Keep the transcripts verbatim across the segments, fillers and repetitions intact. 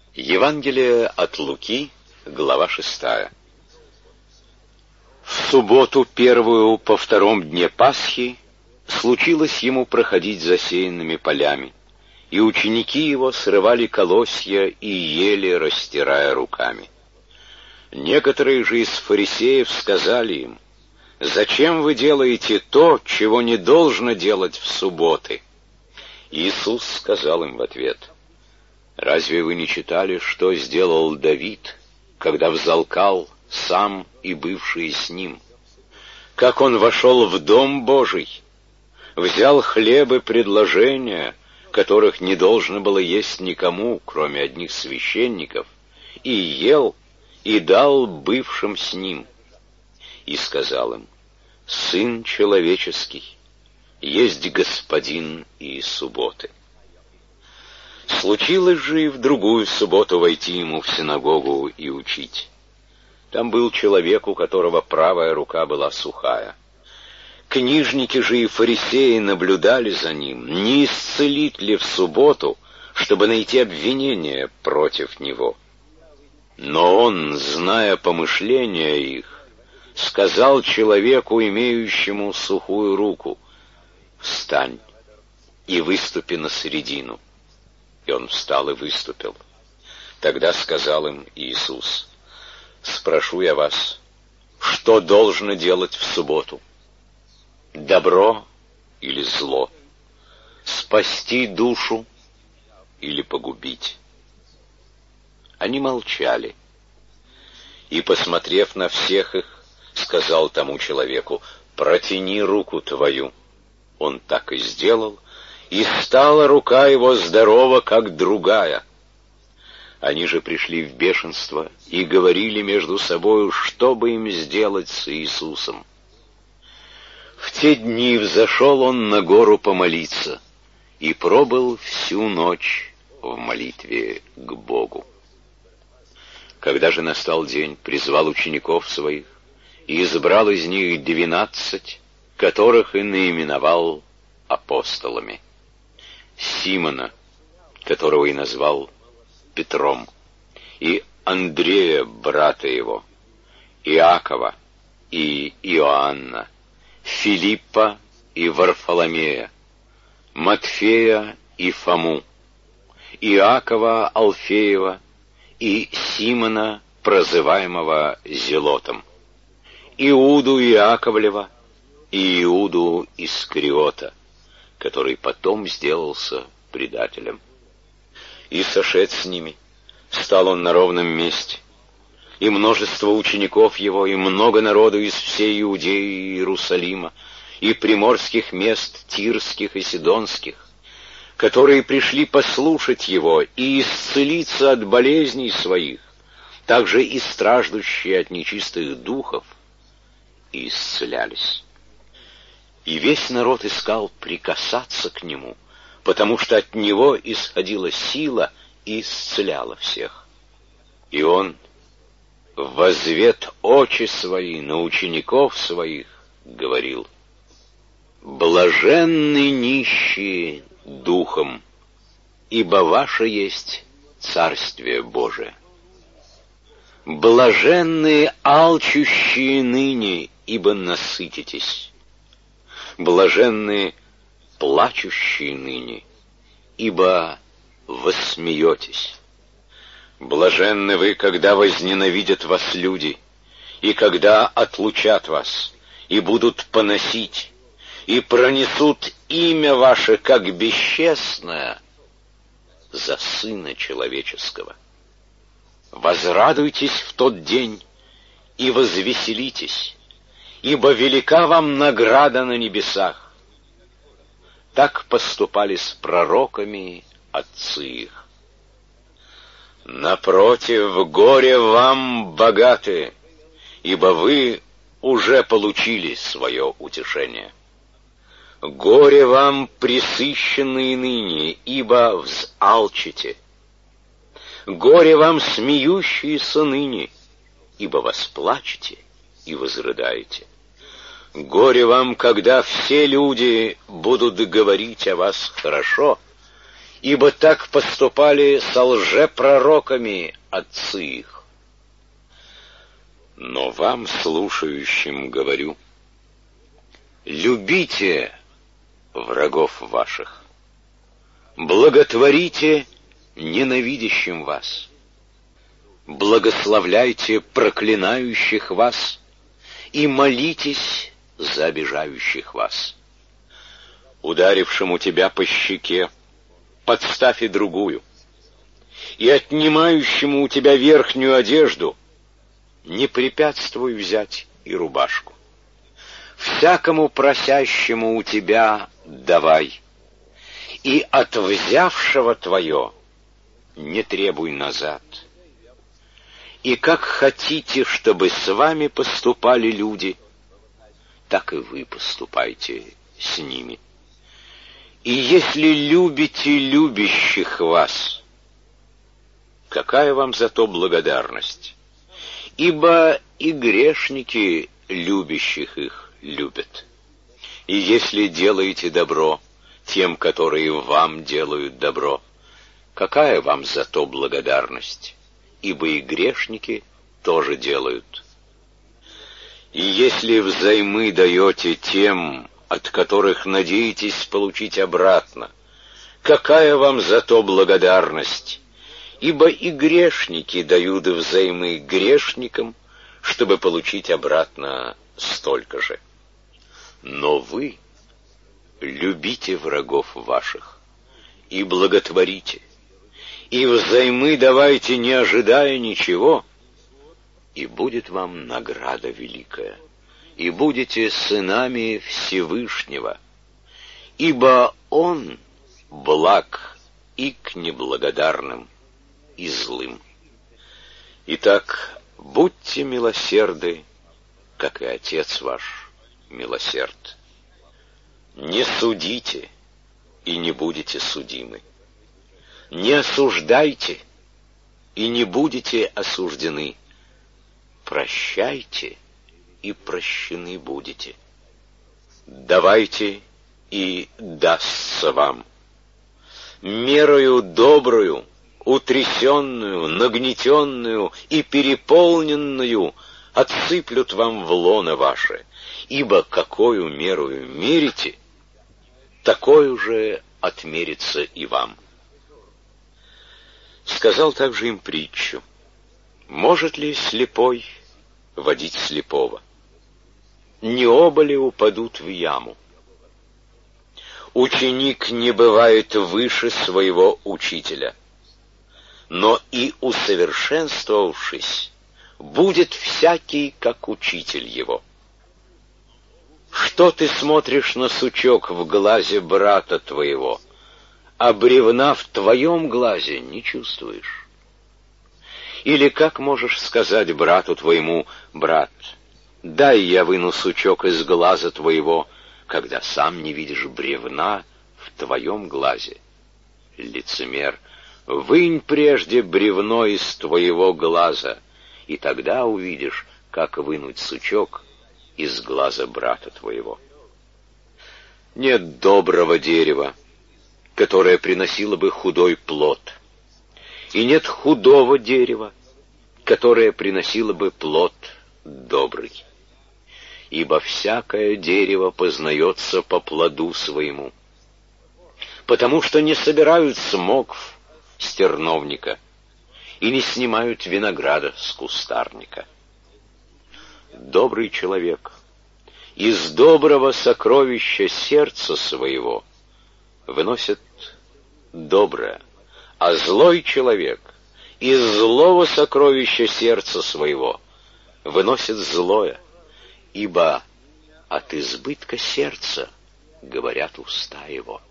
Евангелие от Луки, глава шестая. В субботу первую по втором дне Пасхи случилось ему проходить засеянными полями, и ученики его срывали колосья и ели, растирая руками. Некоторые же из фарисеев сказали им: «Зачем вы делаете то, чего не должно делать в субботы?» Иисус сказал им в ответ: «Разве вы не читали, что сделал Давид, когда взалкал сам и бывшие с ним? Как он вошел в дом Божий, взял хлебы предложения, которых не должно было есть никому, кроме одних священников, и ел, и дал бывшим с ним, и сказал им: Сын человеческий есть Господин и субботы». Случилось же и в другую субботу войти ему в синагогу и учить. Там был человек, у которого правая рука была сухая. Книжники же и фарисеи наблюдали за ним, не исцелит ли в субботу, чтобы найти обвинение против него. Но он, зная помышления их, сказал человеку, имеющему сухую руку: «Встань и выступи на середину». И он встал и выступил. Тогда сказал им Иисус: «Спрошу я вас, что должно делать в субботу? Добро или зло? Спасти душу или погубить?» Они молчали. И, посмотрев на всех их, сказал тому человеку: «Протяни руку твою». Он так и сделал, и стала рука его здорова, как другая. Они же пришли в бешенство и говорили между собою, что бы им сделать с Иисусом. В те дни взошел он на гору помолиться и пробыл всю ночь в молитве к Богу. Когда же настал день, призвал учеников своих и избрал из них двенадцать, которых и наименовал апостолами: Симона, которого и назвал Петром, и Андрея, брата его, Иакова и Иоанна, Филиппа и Варфоломея, Матфея и Фому, Иакова Алфеева и Симона, прозываемого Зелотом, Иуду Иаковлева и Иуду Искариота, который потом сделался предателем. И сошед с ними, стал он на ровном месте, и множество учеников его, и много народу из всей Иудеи и Иерусалима, и приморских мест Тирских и Сидонских, которые пришли послушать его и исцелиться от болезней своих, также и страждущие от нечистых духов, и исцелялись. И весь народ искал прикасаться к нему, потому что от него исходила сила и исцеляла всех. И он, возвет очи свои на учеников своих, говорил: «Блаженны нищие духом, ибо ваше есть Царствие Божие. Блаженны алчущие ныне, ибо насытитесь. Блаженны плачущие ныне, ибо воссмеетесь. Блаженны вы, когда возненавидят вас люди, и когда отлучат вас, и будут поносить, и пронесут имя ваше, как бесчестное, за Сына Человеческого. Возрадуйтесь в тот день и возвеселитесь, ибо велика вам награда на небесах. Так поступали с пророками отцы их. Напротив, горе вам, богатые, ибо вы уже получили свое утешение. Горе вам, пресыщенные ныне, ибо взалчите. Горе вам, смеющиеся ныне, ибо восплачете и возрыдаете. Горе вам, когда все люди будут говорить о вас хорошо, ибо так поступали со лжепророками отцы их. Но вам, слушающим, говорю, любите врагов ваших, благотворите ненавидящим вас, благословляйте проклинающих вас и молитесь за обижающих вас. Ударившему тебя по щеке подставь и другую, и отнимающему у тебя верхнюю одежду не препятствуй взять и рубашку. Всякому просящему у тебя давай, и от взявшего твое не требуй назад. И как хотите, чтобы с вами поступали люди, так и вы поступайте с ними. И если любите любящих вас, какая вам за то благодарность? Ибо и грешники любящих их любят. И если делаете добро тем, которые вам делают добро, какая вам за то благодарность? Ибо и грешники тоже делают. И если взаймы даете тем, от которых надеетесь получить обратно, какая вам за то благодарность? Ибо и грешники дают взаймы грешникам, чтобы получить обратно столько же. Но вы любите врагов ваших и благотворите, и взаймы давайте, не ожидая ничего, и будет вам награда великая, и будете сынами Всевышнего, ибо Он благ и к неблагодарным, и злым. Итак, будьте милосерды, как и Отец ваш милосерд. Не судите, и не будете судимы. Не осуждайте, и не будете осуждены. Прощайте, и прощены будете. Давайте, и дастся вам. Мерою добрую, утрясенную, нагнетенную и переполненную отсыплют вам в лоно ваше, ибо какою мерою мерите, такою же отмерится и вам. Сказал также им притчу: может ли слепой водить слепого? Не оба ли упадут в яму? Ученик не бывает выше своего учителя, но и усовершенствовавшись, будет всякий, как учитель его. Что ты смотришь на сучок в глазе брата твоего, а бревна в твоем глазе не чувствуешь? Или как можешь сказать брату твоему: брат, дай я выну сучок из глаза твоего, когда сам не видишь бревна в твоем глазе? Лицемер, вынь прежде бревно из твоего глаза, и тогда увидишь, как вынуть сучок из глаза брата твоего. Нет доброго дерева, которое приносило бы худой плод, и нет худого дерева, которое приносило бы плод добрый. Ибо всякое дерево познается по плоду своему, потому что не собирают смокв с терновника и не снимают винограда с кустарника. Добрый человек из доброго сокровища сердца своего выносит доброе, а злой человек из злого сокровища сердца своего выносит злое, ибо от избытка сердца говорят уста его.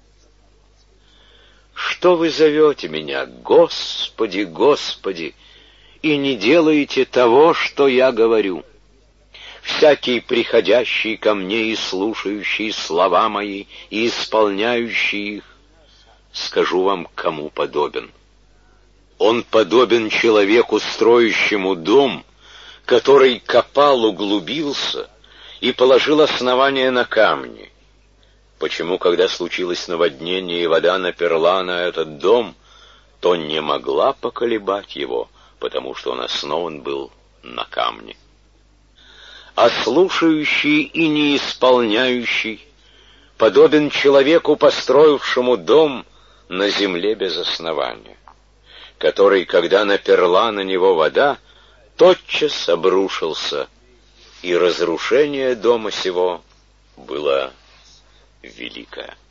Что вы зовете меня: Господи, Господи, и не делаете того, что я говорю? Всякий, приходящий ко мне и слушающий слова мои и исполняющий их, скажу вам, кому подобен. Он подобен человеку, строящему дом, который копал, углубился и положил основание на камни. почему, когда случилось наводнение и вода наперла на этот дом, то не могла поколебать его, потому что он основан был на камне. А слушающий и не исполняющий подобен человеку, построившему дом на земле без основания, который, когда наперла на него вода, тотчас обрушился, и разрушение дома сего было великое.